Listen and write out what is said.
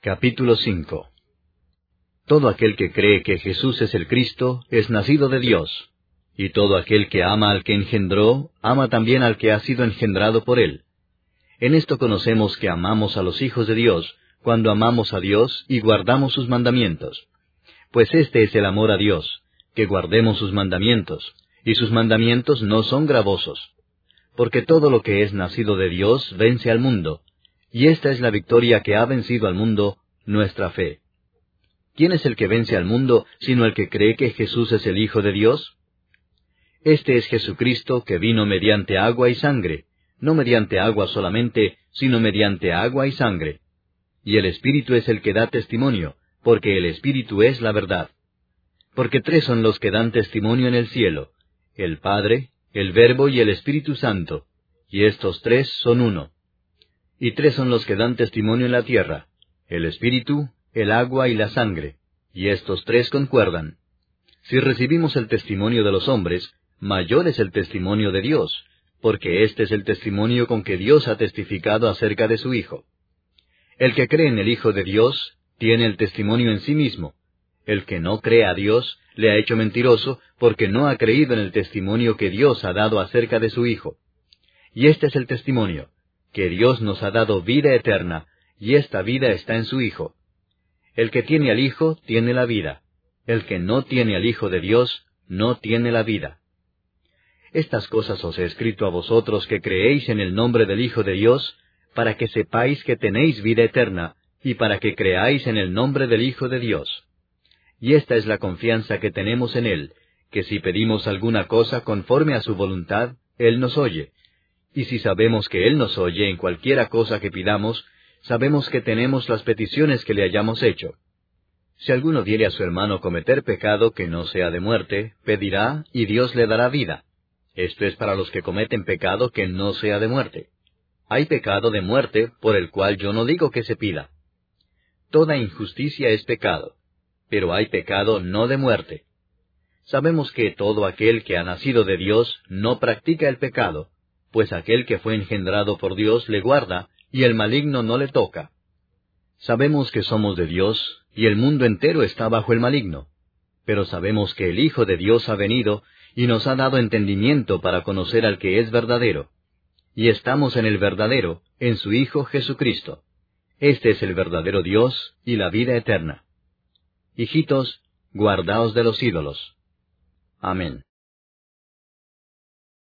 Capítulo 5. Todo aquel que cree que Jesús es el Cristo es nacido de Dios, y todo aquel que ama al que engendró, ama también al que ha sido engendrado por él. En esto conocemos que amamos a los hijos de Dios, cuando amamos a Dios y guardamos sus mandamientos. Pues este es el amor a Dios, que guardemos sus mandamientos, y sus mandamientos no son gravosos. Porque todo lo que es nacido de Dios vence al mundo, y esta es la victoria que ha vencido al mundo, nuestra fe. ¿Quién es el que vence al mundo, sino el que cree que Jesús es el Hijo de Dios? Este es Jesucristo que vino mediante agua y sangre, no mediante agua solamente, sino mediante agua y sangre. Y el Espíritu es el que da testimonio, porque el Espíritu es la verdad. Porque tres son los que dan testimonio en el cielo, el Padre, el Verbo y el Espíritu Santo, y estos tres son uno. Y tres son los que dan testimonio en la tierra, el Espíritu, el agua y la sangre, y estos tres concuerdan. Si recibimos el testimonio de los hombres, mayor es el testimonio de Dios, porque este es el testimonio con que Dios ha testificado acerca de su Hijo. El que cree en el Hijo de Dios, tiene el testimonio en sí mismo. El que no cree a Dios, le ha hecho mentiroso, porque no ha creído en el testimonio que Dios ha dado acerca de su Hijo. Y este es el testimonio, que Dios nos ha dado vida eterna, y esta vida está en su Hijo. El que tiene al Hijo, tiene la vida. El que no tiene al Hijo de Dios, no tiene la vida. Estas cosas os he escrito a vosotros que creéis en el nombre del Hijo de Dios, para que sepáis que tenéis vida eterna, y para que creáis en el nombre del Hijo de Dios. Y esta es la confianza que tenemos en Él, que si pedimos alguna cosa conforme a su voluntad, Él nos oye. Y si sabemos que Él nos oye en cualquiera cosa que pidamos, sabemos que tenemos las peticiones que le hayamos hecho. Si alguno viere a su hermano cometer pecado que no sea de muerte, pedirá, y Dios le dará vida. Esto es para los que cometen pecado que no sea de muerte. Hay pecado de muerte, por el cual yo no digo que se pida. Toda injusticia es pecado, pero hay pecado no de muerte. Sabemos que todo aquel que ha nacido de Dios no practica el pecado, pues aquel que fue engendrado por Dios le guarda, y el maligno no le toca. Sabemos que somos de Dios, y el mundo entero está bajo el maligno. Pero sabemos que el Hijo de Dios ha venido, y nos ha dado entendimiento para conocer al que es verdadero. Y estamos en el verdadero, en su Hijo Jesucristo. Este es el verdadero Dios y la vida eterna. Hijitos, guardaos de los ídolos. Amén.